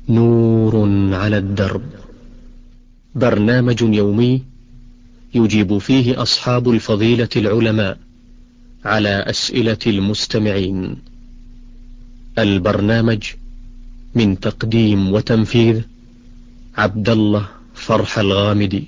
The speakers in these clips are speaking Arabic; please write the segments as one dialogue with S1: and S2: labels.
S1: نور على الدرب، برنامج يومي يجيب فيه أصحاب الفضيلة العلماء على أسئلة المستمعين. البرنامج من تقديم وتنفيذ عبد الله فرح الغامدي.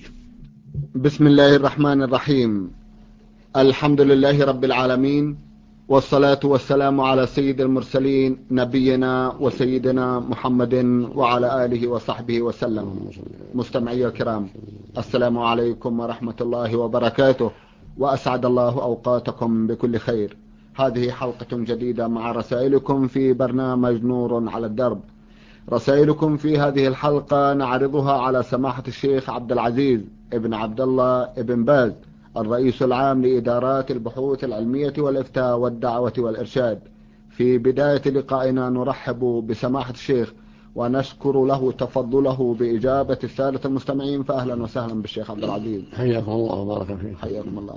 S2: بسم الله الرحمن الرحيم. الحمد لله رب العالمين، والصلاة والسلام على سيد المرسلين نبينا وسيدنا محمد وعلى آله وصحبه وسلم. مستمعي الكرام، السلام عليكم ورحمة الله وبركاته، وأسعد الله أوقاتكم بكل خير. هذه حلقة جديدة مع رسائلكم في برنامج نور على الدرب. رسائلكم في هذه الحلقة نعرضها على سماحة الشيخ عبد العزيز ابن عبد الله ابن باز، الرئيس العام لإدارات البحوث العلمية والإفتاء والدعوة والإرشاد. في بداية لقائنا نرحب بسماحة الشيخ ونشكر له تفضله بإجابة السادة المستمعين، فأهلا وسهلا بالشيخ عبد العزيز.
S3: حياكم الله وبارك فيك.
S2: حياكم الله.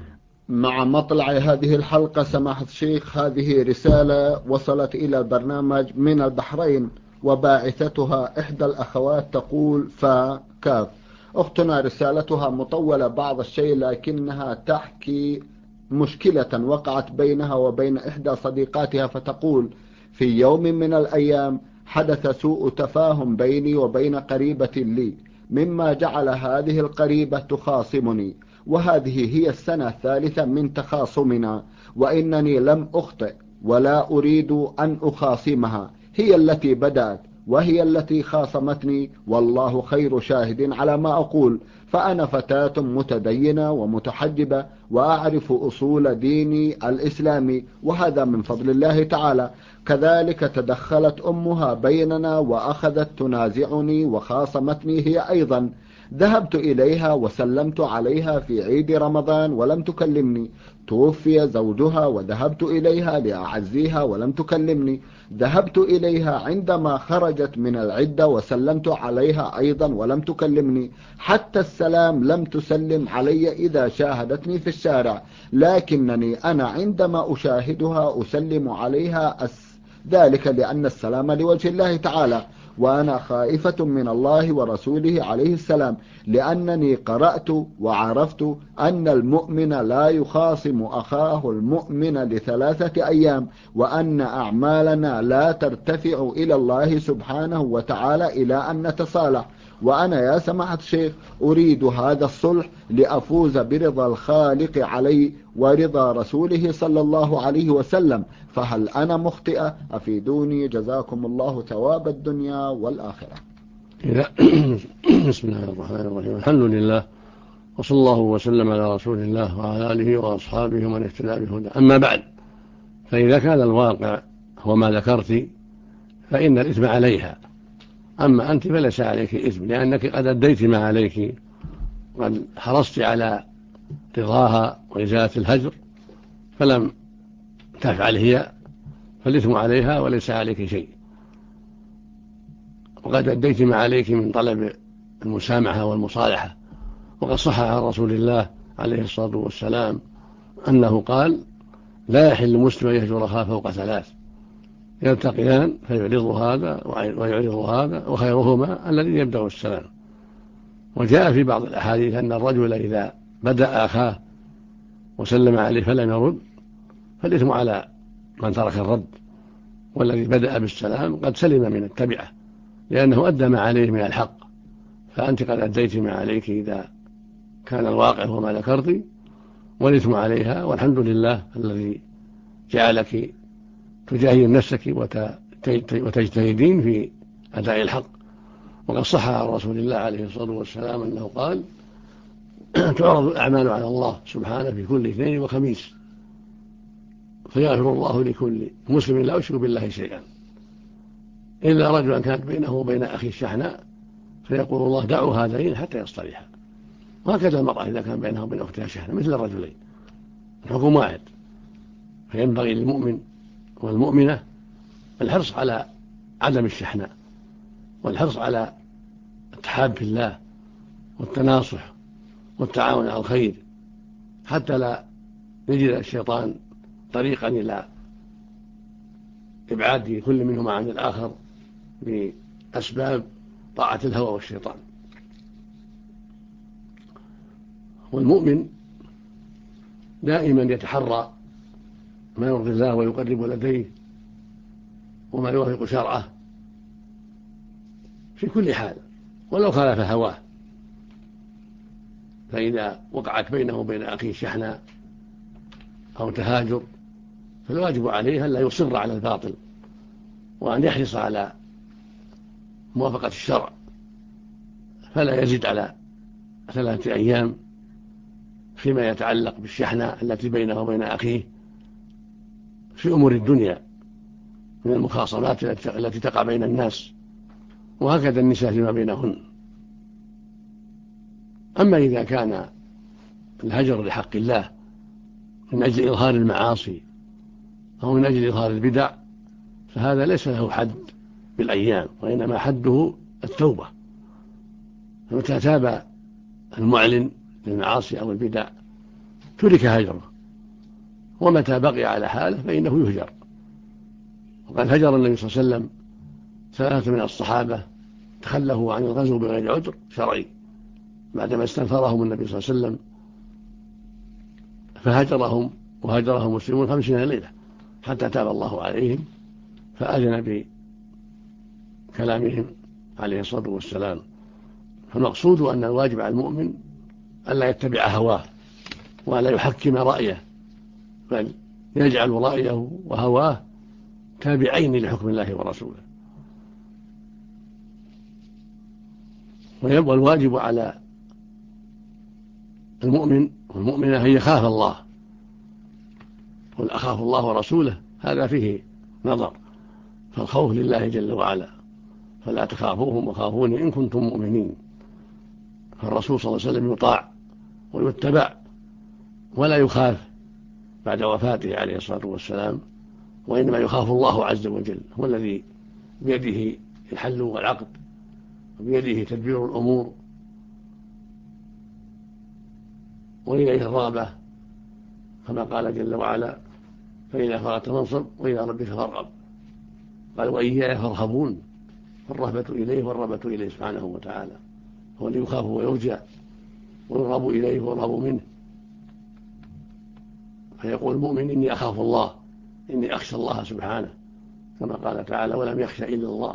S2: مع مطلع هذه الحلقة سماحة الشيخ، هذه رسالة وصلت إلى البرنامج من البحرين، وباعثتها إحدى الأخوات تقول فكاف. أختنا رسالتها مطولة بعض الشيء، لكنها تحكي مشكلة وقعت بينها وبين إحدى صديقاتها، فتقول: في يوم من الأيام حدث سوء تفاهم بيني وبين قريبة لي، مما جعل هذه القريبة تخاصمني، وهذه هي السنة الثالثة من تخاصمنا، وإنني لم أخطئ ولا أريد أن أخاصمها. هي التي بدأت وهي التي خاصمتني، والله خير شاهد على ما أقول. فأنا فتاة متدينة ومتحجبة وأعرف أصول ديني الإسلامي، وهذا من فضل الله تعالى. كذلك تدخلت أمها بيننا وأخذت تنازعني وخاصمتني هي أيضا. ذهبت إليها وسلمت عليها في عيد رمضان ولم تكلمني. توفي زوجها وذهبت إليها لأعزيها ولم تكلمني. ذهبت إليها عندما خرجت من العدة وسلمت عليها أيضا ولم تكلمني. حتى السلام لم تسلم علي إذا شاهدتني في الشارع، لكنني أنا عندما أشاهدها أسلم عليها ذلك لأن السلام لوجه الله تعالى، وأنا خائفة من الله ورسوله عليه السلام، لأنني قرأت وعرفت أن المؤمن لا يخاصم أخاه المؤمن ل3 أيام، وأن أعمالنا لا ترتفع إلى الله سبحانه وتعالى إلى أن نتصالح. وأنا يا سماحة الشيخ أريد هذا الصلح لأفوز برضا الخالق علي ورضا رسوله صلى الله عليه وسلم، فهل أنا مخطئة؟ أفيدوني جزاكم الله ثواب الدنيا والآخرة.
S3: بسم الله الرحمن الرحيم. الحمد لله، وصلى الله وسلم على رسول الله وعلى آله وأصحابه ومن اهتدى بهداه. أما بعد، فإذا كان الواقع هو ما ذكرت فإن الإثم عليها، أما أنت فليس عليك إثم، لأنك قد أديت ما عليك، قد حرصت على رضاها وإزالة الهجر، فلم تفعل هي، فالإثم عليها وليس عليك شيء. وقد أديت ما عليك من طلب المسامحة والمصالحة، وقد صح عن رسول الله عليه الصلاة والسلام أنه قال: لا يحل مسلم أن يهجر أخاه فوق 3، يلتقيان فيعرض هذا ويعرض هذا، وخيرهما الذي يبدأ السلام. وجاء في بعض الأحاديث أن الرجل إذا بدأ أخاه وسلم عليه فلم يرد فالإثم على من ترك الرد، والذي بدأ بالسلام قد سلم من التبعة، لأنه أدى ما عليه من الحق. فأنت قد أديت ما عليك إذا كان الواقع هو ما ذكرت، والإثم عليها، والحمد لله الذي جعلك تجاهد نفسك وتجتهدين في أداء الحق. وقد صح عن رسول الله عليه الصلاة والسلام أنه قال: تعرض الأعمال على الله سبحانه في كل اثنين وخميس، فيغفر الله لكل مسلم لا يشرك بالله شيئا، إلا رجلا كانت بينه وبين أخيه شحناء، فيقول الله: دعوا هذين حتى يصطلحا. وهكذا المرأة إذا كان بينها وبين أختها شحناء مثل الرجلين، الحكم واحد. فينبغي للمؤمن والمؤمنة الحرص على عدم الشحناء، والحرص على التحاب في الله والتناصح والتعاون على الخير، حتى لا يجد الشيطان طريقا إلى إبعاد كل منهما عن الآخر أسباب طاعة الهوى والشيطان. والمؤمن دائما يتحرى ما يرضي الله ويقرب لديه وما يوافق شرعه في كل حال ولو خالف هواه. فإذا وقعت بينه وبين أخيه شحنة أو تهاجر فالواجب عليه أن لا يصر على الباطل وأن يحرص على موافقة الشرع، فلا يزيد على 3 أيام فيما يتعلق بالشحنة التي بينه وبين أخيه في أمور الدنيا من المخاصمات التي تقع بين الناس، وهكذا النساء فيما بينهن. أما إذا كان الهجر لحق الله من أجل إظهار المعاصي أو من أجل إظهار البدع فهذا ليس له حد بالأيام، وإنما حده التوبة. فمتى تاب المعلن للمعاصي أو البدع ترك هجره، ومتى بقي على حاله فإنه يهجر. وقد هجر النبي صلى الله عليه وسلم 3 من الصحابة تخلفوا عن الغزو بغير عذر شرعي بعدما استنفرهم النبي صلى الله عليه وسلم، فهجرهم وهجرهم المسلمون 50 ليلة حتى تاب الله عليهم فأذن بكلامهم عليه الصلاة والسلام. فالمقصود أن الواجب على المؤمن ألا يتبع هواه ولا يحكم رأيه، بل يجعل رأيه وهواه تابعين لحكم الله ورسوله. والواجب على المؤمن والمؤمنة أن يخاف الله. قل أخاف الله ورسوله هذا فيه نظر، فالخوف لله جل وعلا، فلا تخافوهم وخافوني إن كنتم مؤمنين. فالرسول صلى الله عليه وسلم يطاع ويتبع ولا يخاف بعد وفاته عليه الصلاة والسلام، وإنما يخاف الله عز وجل، هو الذي بيده الحل والعقد وبيده تدبير الأمور وإليه الرغبة، كما قال جل وعلا فإذا فرغت فانصب وإلى ربك فارغب. قال وإياي فارهبون، فالرهبة إليه والرغبة إليه سبحانه وتعالى، هو الذي يخاف ويرجى ويرغب إليه ويرهب منه. فيقول المؤمن إني أخاف الله، إني أخشى الله سبحانه، كما قال تعالى ولم يخشى إلا الله.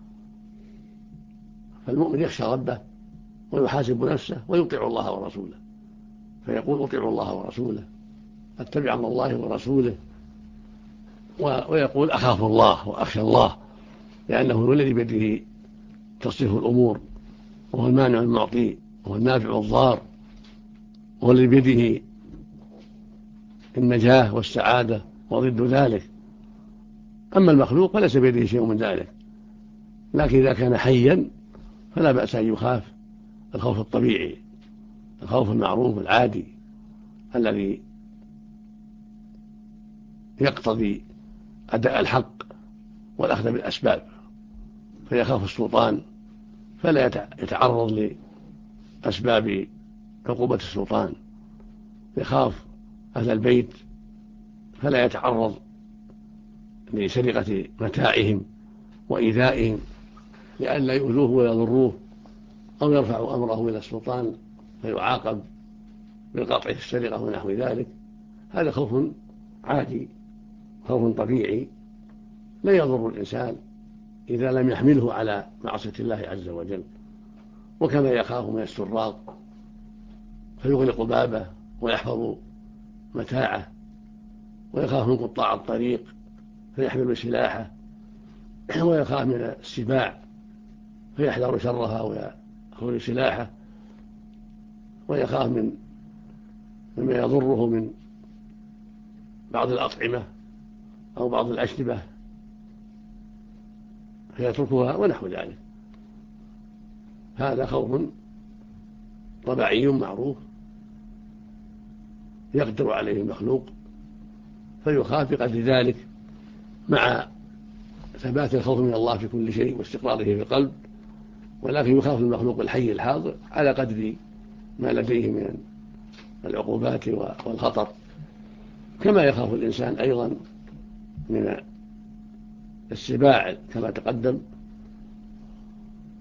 S3: فالمؤمن يخشى ربه ويحاسب نفسه ويطيع الله ورسوله، فيقول أطيع الله ورسوله، أتبع أمر الله ورسوله، ويقول أخاف الله وأخشى الله، لأنه هو الذي بيده تصريف الأمور، وهو المانع المعطي، وهو النافع والضار، وهو الذي بيده النجاة والسعادة وضد ذلك. أما المخلوق فليس بيده شيء من ذلك، لكن إذا كان حيا فلا بأس أن يخاف الخوف الطبيعي، الخوف المعروف العادي الذي يقتضي أداء الحق والأخذ بالأسباب. فيخاف السلطان فلا يتعرض لأسباب عقوبة السلطان، يخاف أهل البيت فلا يتعرض لسرقة متاعهم وإيذائهم لئلا يؤذوه ويضروه أو يرفع أمره إلى السلطان فيعاقب بقطع السرقة ونحو ذلك. هذا خوف عادي، خوف طبيعي لا يضر الإنسان إذا لم يحمله على معصية الله عز وجل. وكما يخاف من السراق فيغلق بابه ويحفظ متاعه، ويخاف من قطاع الطريق فيحمل سلاحه، ويخاف من السباع فيحذر شرها ويأخذ سلاحه، ويخاف مما يضره من بعض الأطعمة أو بعض الأشربة فيتركها ونحو ذلك. هذا خوف طبيعي معروف يقدر عليه المخلوق فيخاف بقدر ذلك، مع ثبات الخوف من الله في كل شيء واستقراره في القلب، ولكن يخاف المخلوق الحي الحاضر على قدر ما لديه من العقوبات والخطر، كما يخاف الإنسان أيضا من السباع كما تقدم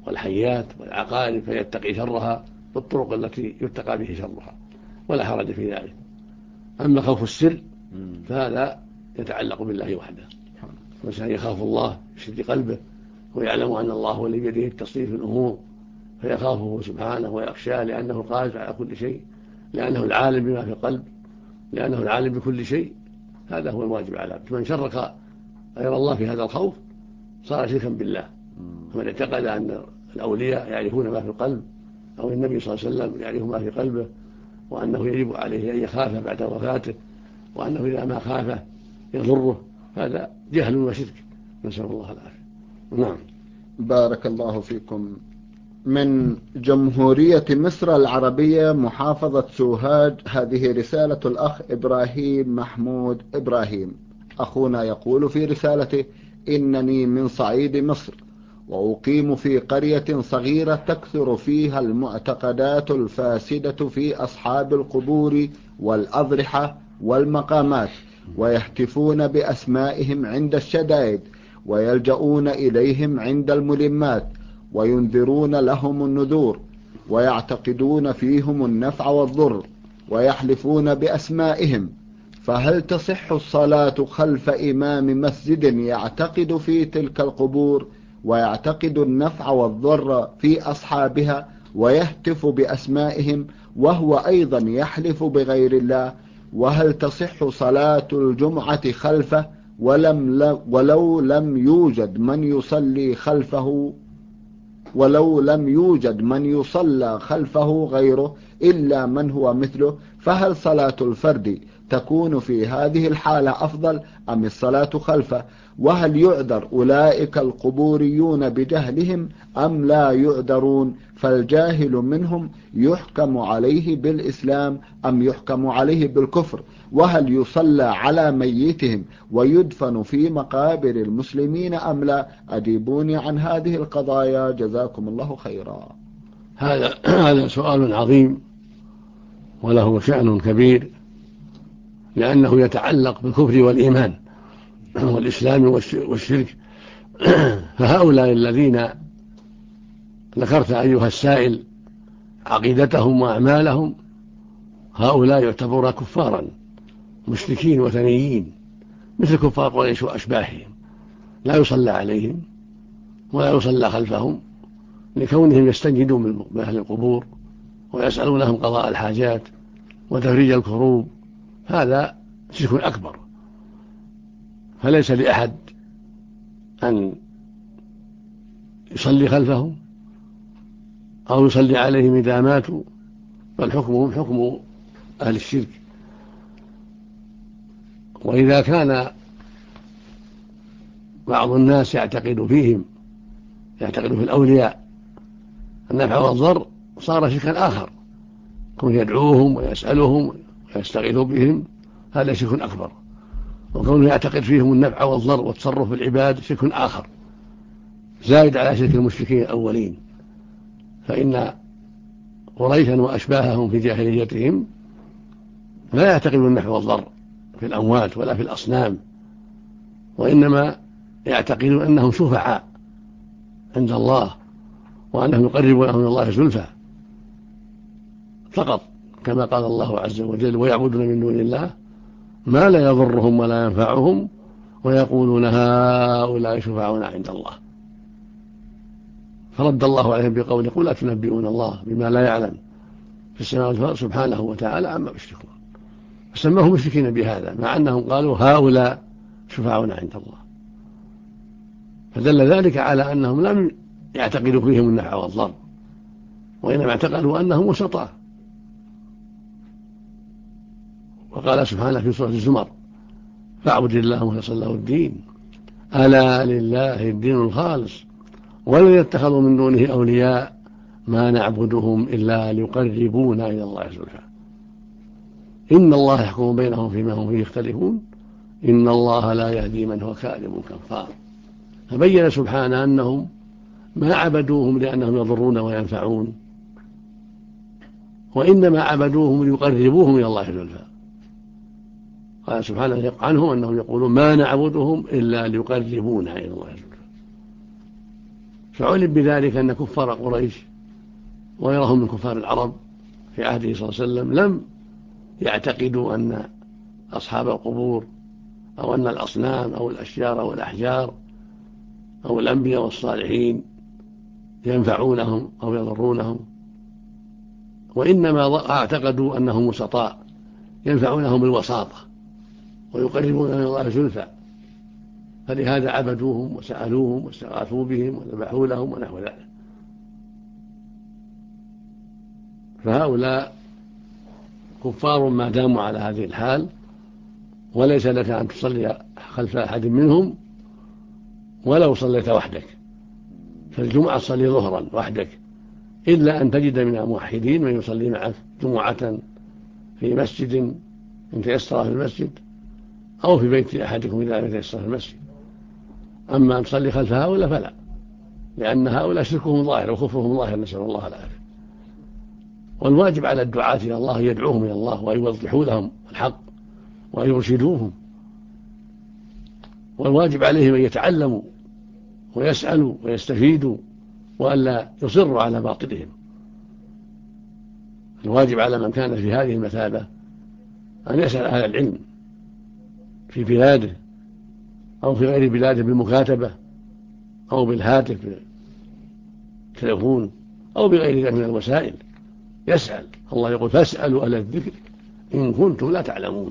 S3: والحيات والعقارب فيتقي شرها بالطرق التي يتقى به شرها، ولا حرج في ذلك. أما خوف السر فهذا يتعلق بالله وحده، الإنسان يخاف الله بشد قلبه ويعلم أن الله هو الذي بيده التصريف في الأمور، فيخافه سبحانه ويخشاه لأنه قادر على كل شيء، لأنه العالم بما في القلب، لأنه العالم بكل شيء. هذا هو الواجب على العبد. من شرك غير الله في هذا الخوف صار شركا بالله. فمن اعتقد أن الأولياء يعرفون ما في القلب، أو النبي صلى الله عليه وسلم يعرف ما في قلبه، وأنه يجب عليه أن يخاف بعد وفاته، وأنه إذا ما خافه يضره، هذا جهل وشرك، نسأل الله العافية. نعم.
S2: بارك الله فيكم. من جمهورية مصر العربية محافظة سوهاج، هذه رسالة الأخ إبراهيم محمود إبراهيم. أخونا يقول في رسالته: إنني من صعيد مصر، وأقيم في قرية صغيرة تكثر فيها المعتقدات الفاسدة في أصحاب القبور والأضرحة والمقامات، ويهتفون بأسمائهم عند الشدائد، ويلجؤون إليهم عند الملمات، وينذرون لهم النذور، ويعتقدون فيهم النفع والضر، ويحلفون بأسمائهم. فهل تصح الصلاة خلف إمام مسجد يعتقد في تلك القبور ويعتقد النفع والضر في أصحابها ويهتف بأسمائهم، وهو أيضا يحلف بغير الله؟ وهل تصح صلاة الجمعة خلفه ولو لم يوجد من يصلى خلفه غيره إلا من هو مثله؟ فهل صلاة الفرد تكون في هذه الحالة أفضل أم الصلاة خلفه؟ وهل يعذر أولئك القبوريون بجهلهم أم لا يعذرون؟ فالجاهل منهم يحكم عليه بالإسلام أم يحكم عليه بالكفر؟ وهل يصلى على ميتهم ويدفن في مقابر المسلمين أم لا؟ أجيبوني عن هذه القضايا جزاكم الله خيرا.
S3: هذا سؤال عظيم وله شأن كبير، لأنه يتعلق بالكفر والإيمان والإسلام والشرك. فهؤلاء الذين ذكرت أيها السائل عقيدتهم وأعمالهم، هؤلاء يعتبرون كفارا مشركين وثنيين مثل كفار قريش وأشباههم، لا يصلى عليهم ولا يصلى خلفهم، لكونهم يستنجدون من أهل القبور ويسألونهم قضاء الحاجات وتفريج الكروب. هذا شرك أكبر، فليس لأحد أن يصلي خلفهم أو يصلي عليهم إذا ماتوا، بل حكمهم حكم أهل الشرك. وإذا كان بعض الناس يعتقد في الأولياء النفع والضر، صار شركا آخر، كون يدعوهم ويسألهم ويستغيث بهم، هذا شرك أكبر. وكونه يعتقد فيهم النفع والضر والتصرف في العباد شرك آخر زائد على شرك المشركين الأولين. فإن قريشا وأشباههم في جاهليتهم لا يعتقدون النفع والضر في الأموات ولا في الأصنام، وإنما يعتقدون أنهم شفعاء عند الله، وأنهم يقربونهم من الله زلفى فقط، كما قال الله عز وجل: ويعبدون من دون الله ما لا يضرهم ولا ينفعهم ويقولون هؤلاء شفعاؤنا عند الله. فرد الله عليهم بقوله: قل أتنبئون الله بما لا يعلم في السماوات والأرض سبحانه وتعالى عما يشركون. فسماهم مشركين بهذا، مع أنهم قالوا هؤلاء شفعاؤنا عند الله. فدل ذلك على أنهم لم يعتقدوا فيهم النفع والضر، وإنما اعتقدوا أنهم وسطاء. وقال سبحانه في سورة الزمر: فاعبد الله مخلصا له الدين ألا لله الدين الخالص والذين اتخذوا من دونه أولياء ما نعبدهم إلا ليقربونا إلى الله زلفى إن الله يحكم بينهم فيما هم فيه يختلفون إن الله لا يهدي من هو كاذب كفار. فبين سبحانه أنهم ما عبدوهم لأنهم يضرون وينفعون، وإنما عبدوهم ليقربوهم إلى الله زلفى. قال سبحانه عنهم أنهم يقولون ما نعبدهم إلا ليقربونا إلى الله زلفى. فعلم بذلك أن كفار قريش وغيرهم من كفار العرب في عهده صلى الله عليه وسلم لم يعتقدوا أن أصحاب القبور أو أن الأصنام أو الأشجار أو الأحجار أو الأنبياء والصالحين ينفعونهم أو يضرونهم، وإنما اعتقدوا أنهم وسطاء ينفعونهم بالوساطة ويقربون من الله زلفى، فلهذا عبدوهم وسألوهم واستغاثوا بهم وذبحوا لهم ونحو ذلك. فهؤلاء كفار ما داموا على هذه الحال، وليس لك أن تصلي خلف أحد منهم ولو صليت وحدك، فالجمعة تصلي ظهرا وحدك، إلا أن تجد من الموحدين من يصلي معك جمعة في مسجد إن تيسر في المسجد أو في بيت أحدكم إذا تيسر في المسجد. أما أن تصلي خلف هؤلاء فلا، لأن هؤلاء شركهم ظاهر وكفرهم ظاهر، نسأل الله العافية. والواجب على الدعاة إلى الله يدعوهم إلى الله ويوضحوا لهم الحق ويرشدوهم، والواجب عليهم أن يتعلموا ويسألوا ويستفيدوا وألا يصروا على باطلهم. الواجب على من كان في هذه المثابة أن يسأل أهل العلم في بلاده أو في غير بلاده بالمكاتبة أو بالهاتف بالتلفون أو بغير ذلك من الوسائل، يسأل. الله يقول فاسألوا أهل الذكر إن كنتم لا تعلمون.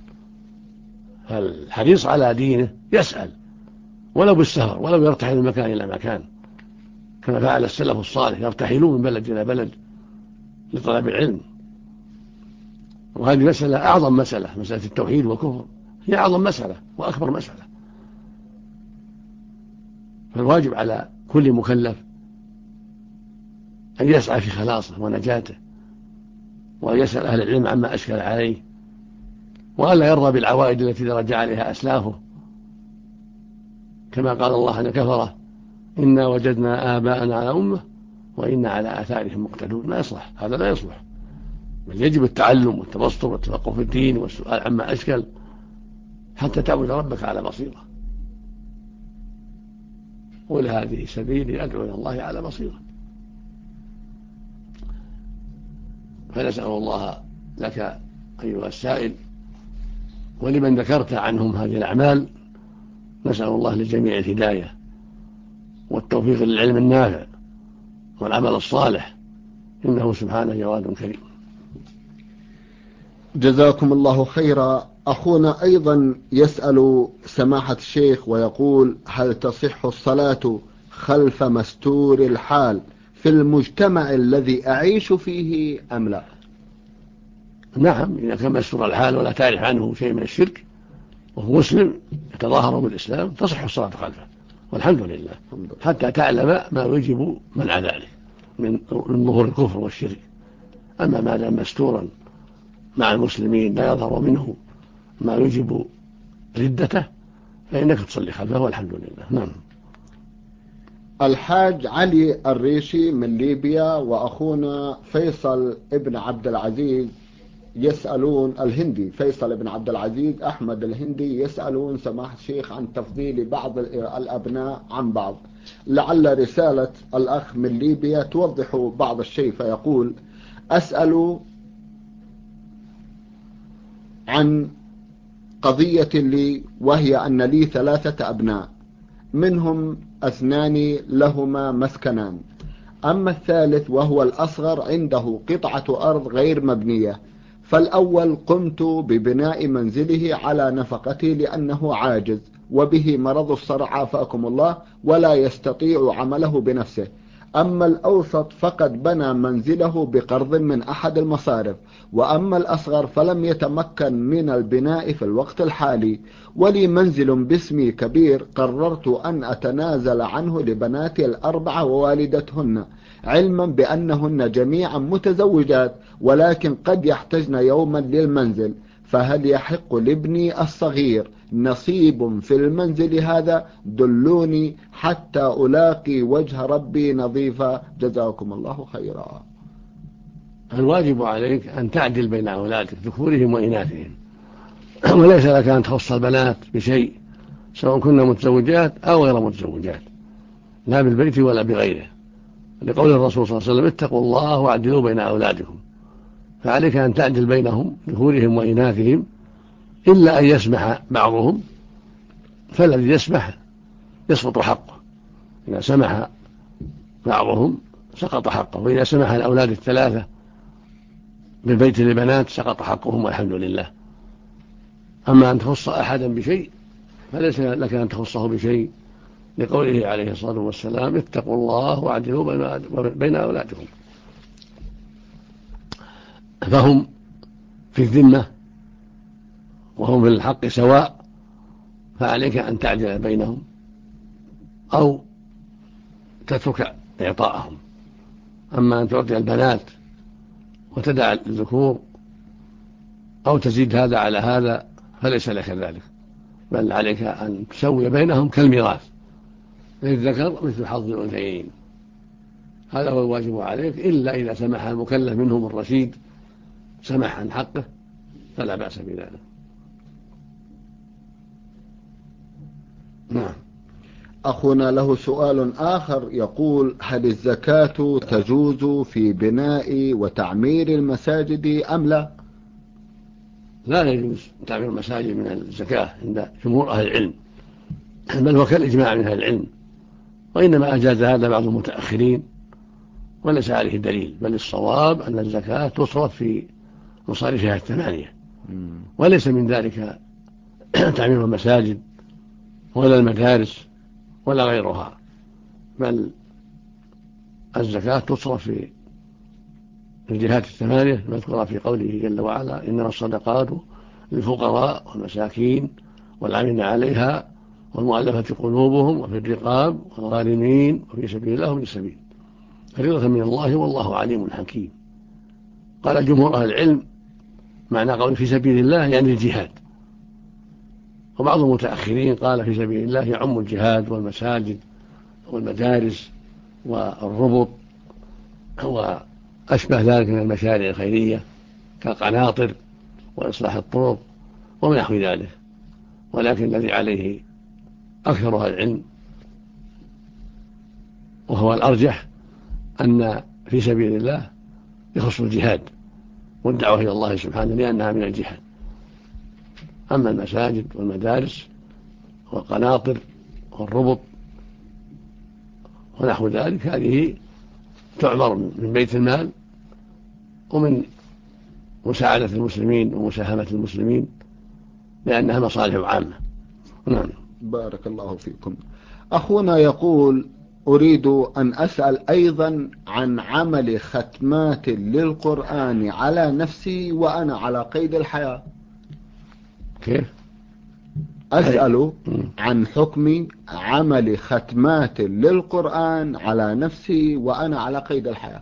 S3: فالحريص على دينه يسأل ولو بالسهر، ولو يرتحل من مكان إلى مكان كما فعل السلف الصالح، يرتحلون من بلد إلى بلد لطلب العلم. وهذه مسألة أعظم مسألة التوحيد والكفر، هي أعظم مسألة وأكبر مسألة. فالواجب على كل مكلف أن يسعى في خلاصه ونجاته، وأن يسأل أهل العلم عما أشكل عليه، وألا يرضى بالعوائد التي رجع عليها أسلافه، كما قال الله عن كفره إنا وجدنا آباءنا على أمة وإنا على آثارهم مقتدون. ما يصلح هذا، لا يصلح، بل يجب التعلم والتبسط والتفقه في الدين والسؤال عما أشكل حتى تعبد ربك على بصيرة. قل هذه سبيلي أدعو إلى الله على بصيرة. فنسأل الله لك أيها السائل ولمن ذكرت عنهم هذه الأعمال، نسأل الله للجميع الهداية والتوفيق للعلم النافع والعمل الصالح، إنه سبحانه جواد كريم.
S2: جزاكم الله خيرا. أخونا أيضا يسأل سماحة الشيخ ويقول: هل تصح الصلاة خلف مستور الحال في المجتمع الذي أعيش فيه أم لا؟
S3: نعم، إذا كان مستور الحال ولا تعرف عنه شيء من الشرك وهو مسلم يتظاهر بالإسلام تصح الصلاة خلفه، والحمد لله، حتى تعلم ما يجب منع ذلك من ظهور الكفر والشرك. أما ما دام مستورا مع المسلمين لا يظهر منه ما يجب ردته فإنك تصلي خلفه، والحمد لله. نعم.
S2: الحاج علي الريشي من ليبيا وأخونا فيصل ابن عبد العزيز يسألون الهندي، فيصل بن عبد العزيز أحمد الهندي، يسألون سماحة الشيخ عن تفضيل بعض الأبناء عن بعض. لعل رسالة الأخ من ليبيا توضح بعض الشيء. فيقول: أسأل عن قضية لي، وهي أن لي 3 أبناء، منهم 2 لهما مسكنان، أما الثالث وهو الأصغر عنده قطعة أرض غير مبنية. فالأول قمت ببناء منزله على نفقتي لأنه عاجز وبه مرض الصرع عافاكم الله ولا يستطيع عمله بنفسه. أما الأوسط فقد بنى منزله بقرض من أحد المصارف، وأما الأصغر فلم يتمكن من البناء في الوقت الحالي. ولي منزل باسمي كبير قررت أن أتنازل عنه لبناتي ال4 ووالدتهن، علما بأنهن جميعا متزوجات ولكن قد يحتجن يوما للمنزل. فهل يحق لابني الصغير نصيب في المنزل هذا؟ دلوني حتى ألاقي وجه ربي نظيفا، جزاكم الله خيرا.
S3: الواجب عليك أن تعدل بين أولادك ذكورهم وإناثهم، وليس لك أن تخص البنات بشيء سواء كنا متزوجات أو غير متزوجات، لا بالبيت ولا بغيره، لقول الرسول صلى الله عليه وسلم اتقوا الله واعدلوا بين أولادكم، فعليك أن تعدل بينهم ذكورهم وإناثهم، إلا أن يسمح بعضهم، فالذي يسمح يسقط حقه. إذا سمح بعضهم سقط حقه، وإذا سمح الأولاد الثلاثة بالبيت للبنات سقط حقهم والحمد لله. أما أن تخص أحدا بشيء فليس لك أن تخصه بشيء، لقوله عليه الصلاة والسلام اتقوا الله واعدلوا بين أولادكم. فهم في الذمة وهم في الحق سواء، فعليك أن تعدل بينهم أو تترك إعطاءهم. أما أن تعطي البنات وتدع الذكور أو تزيد هذا على هذا فليس لك ذلك، بل عليك أن تسوي بينهم كالميراث، للذكر مثل حظ الأنثيين، هذا هو الواجب عليك، إلا إذا سمح المكلف منهم الرشيد سمح عن حقه فلا بأس بذلك. نعم.
S2: أخونا له سؤال آخر يقول: هل الزكاة تجوز في بناء وتعمير المساجد أم لا؟
S3: لا يجوز تعمير المساجد من الزكاة عند جمهور أهل العلم، بل هو كالإجماع من أهل العلم، وإنما أجاز هذا بعض المتأخرين وليس عليه دليل، بل الصواب أن الزكاة تصرف في مصاريفها الثمانية، وليس من ذلك تعمير المساجد ولا المدارس ولا غيرها، بل الزكاة تصرف في الجهات الثمانية المذكورة في قوله جل وعلا إنما الصدقات للفقراء والمساكين والعاملين عليها والمؤلفة قلوبهم وفي الرقاب والغارمين وفي سبيل الله وابن السبيل فريضة من الله والله عليم حكيم. قال جمهور أهل العلم معنى قول في سبيل الله يعني الجهاد، وبعض المتأخرين قال في سبيل الله يعم الجهاد والمساجد والمدارس والربط وأشبه ذلك من المشاريع الخيرية كالقناطر وإصلاح الطرق ونحو ذلك. ولكن الذي عليه أكثر أهل العلم وهو الأرجح أن في سبيل الله يخص الجهاد والدعوة إلى الله سبحانه لأنها من الجهاد. أما المساجد والمدارس والقناطر والربط ونحو ذلك هذه تعمر من بيت المال ومن مساعدة المسلمين ومساهمة المسلمين لأنها مصالح عامة. نعم.
S2: بارك الله فيكم. أخونا يقول: أريد أن أسأل أيضا عن عمل ختمات للقرآن على نفسي وأنا على قيد الحياة.
S3: كيف؟
S2: أسأل عن حكم عمل ختمات للقرآن على نفسي وأنا على قيد الحياة.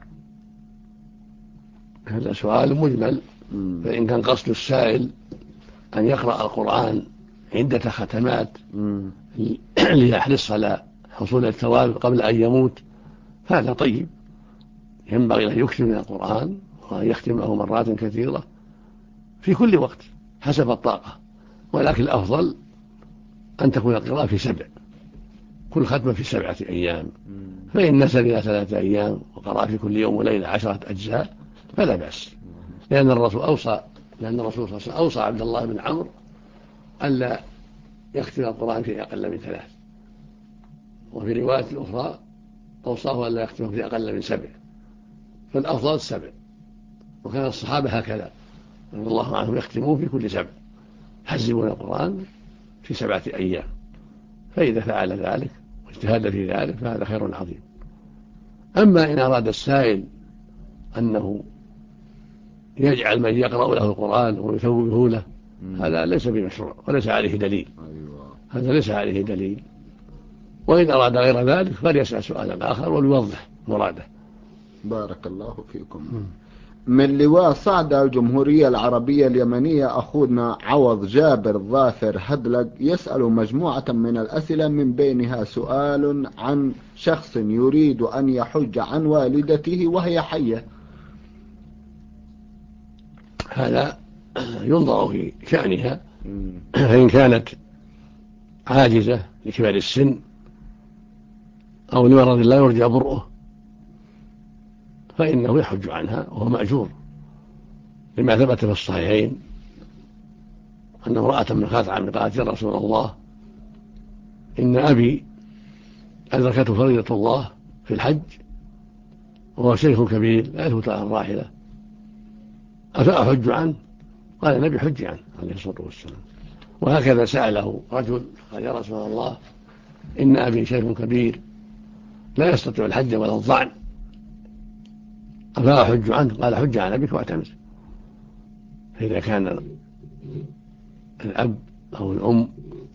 S3: هذا سؤال مجمل، فإن كان قصد السائل أن يقرأ القرآن عدة ختمات ليحرص على حصول الثواب قبل أن يموت فهذا طيب، ينبغي أن يكثر من القرآن وأن يختمه مرات كثيرة في كل وقت حسب الطاقة، ولكن الأفضل أن تكون القراءة في 7، كل ختمة في 7 أيام، فإن نزل إلى 3 أيام وقرأ في كل يوم وليلة 10 أجزاء فلا بأس، لأن الرسول صلى الله عليه وسلم أوصى عبد الله بن عمرو ألا يختم القرآن في أقل من 3، وفي رواية أخرى أوصاه ألا يختم في أقل من 7، فالأفضل 7، وكان الصحابة هكذا رضي الله عنهم يختمون في كل 7، يحزبون القرآن في 7 أيام، فإذا فعل ذلك واجتهد في ذلك فهذا خير عظيم. أما إن أراد السائل أنه يجعل من يقرأ له القرآن ويثوبه له هذا ليس بمشروع وليس عليه دليل، هذا ليس عليه دليل. وإن أراد غير ذلك فليسأل سؤالا آخر وليوضح مراده.
S2: بارك الله فيكم. من لواء صعدة الجمهورية العربية اليمنية أخونا عوض جابر ظافر هدلق يسأل مجموعة من الأسئلة، من بينها سؤال عن شخص يريد أن يحج عن والدته وهي حية.
S3: هذا ينظر في شأنها، فإن كانت عاجزة لكبر السن أو لمرض لا يرجى برؤه فإنه يحج عنها وهو مأجور، لما ثبت في الصحيحين أن امرأة من خثعم قالت: يا رسول الله، إن أبي أدركته فريضة الله في الحج وهو شيخ كبير لا يثبت على الراحلة، أفأحج عنه؟ قال النبي: حج عنه عليه الصلاة والسلام. وهكذا سأله رجل قال: يا رسول الله، إن أبي شيخ كبير لا يستطيع الحج ولا الظعن، أفأحج عنه؟ قال: حج عن أبيك واعتمر. فإذا كان الأب أو الأم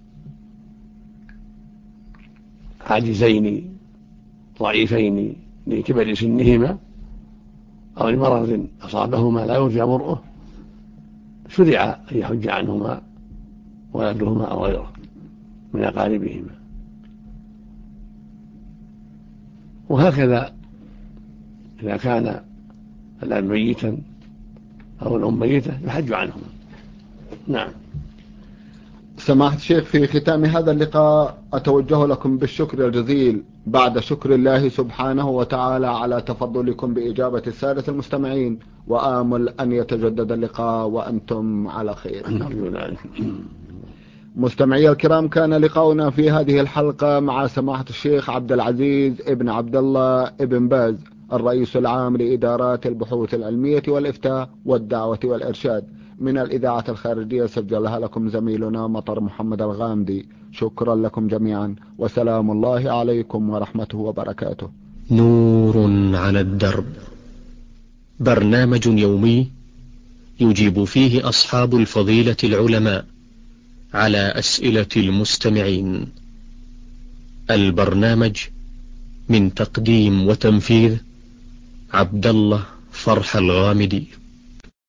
S3: عاجزين ضعيفين لكبر سنهما أو لمرض أصابهما لا يرجى برؤه شرع أن يحج عنهما ولدهما أو غيره من أقاربهما. وهكذا إذا كان الأب ميتا أو الأم ميتة يحج عنهما. نعم.
S2: سماحة الشيخ، في ختام هذا اللقاء أتوجه لكم بالشكر الجزيل بعد شكر الله سبحانه وتعالى على تفضلكم بإجابة السادة المستمعين، وآمل أن يتجدد اللقاء وأنتم على خير. مستمعي الكرام، كان لقاؤنا في هذه الحلقة مع سماحة الشيخ عبد العزيز ابن عبد الله ابن باز، الرئيس العام لإدارات البحوث العلمية والإفتاء والدعوة والإرشاد، من الإذاعة الخارجية، سجلها لكم زميلنا مطر محمد الغامدي. شكرا لكم جميعا، وسلام الله عليكم ورحمته وبركاته.
S1: نور على الدرب، برنامج يومي يجيب فيه أصحاب الفضيلة العلماء على أسئلة المستمعين. البرنامج من تقديم وتنفيذ عبد الله فرح الغامدي.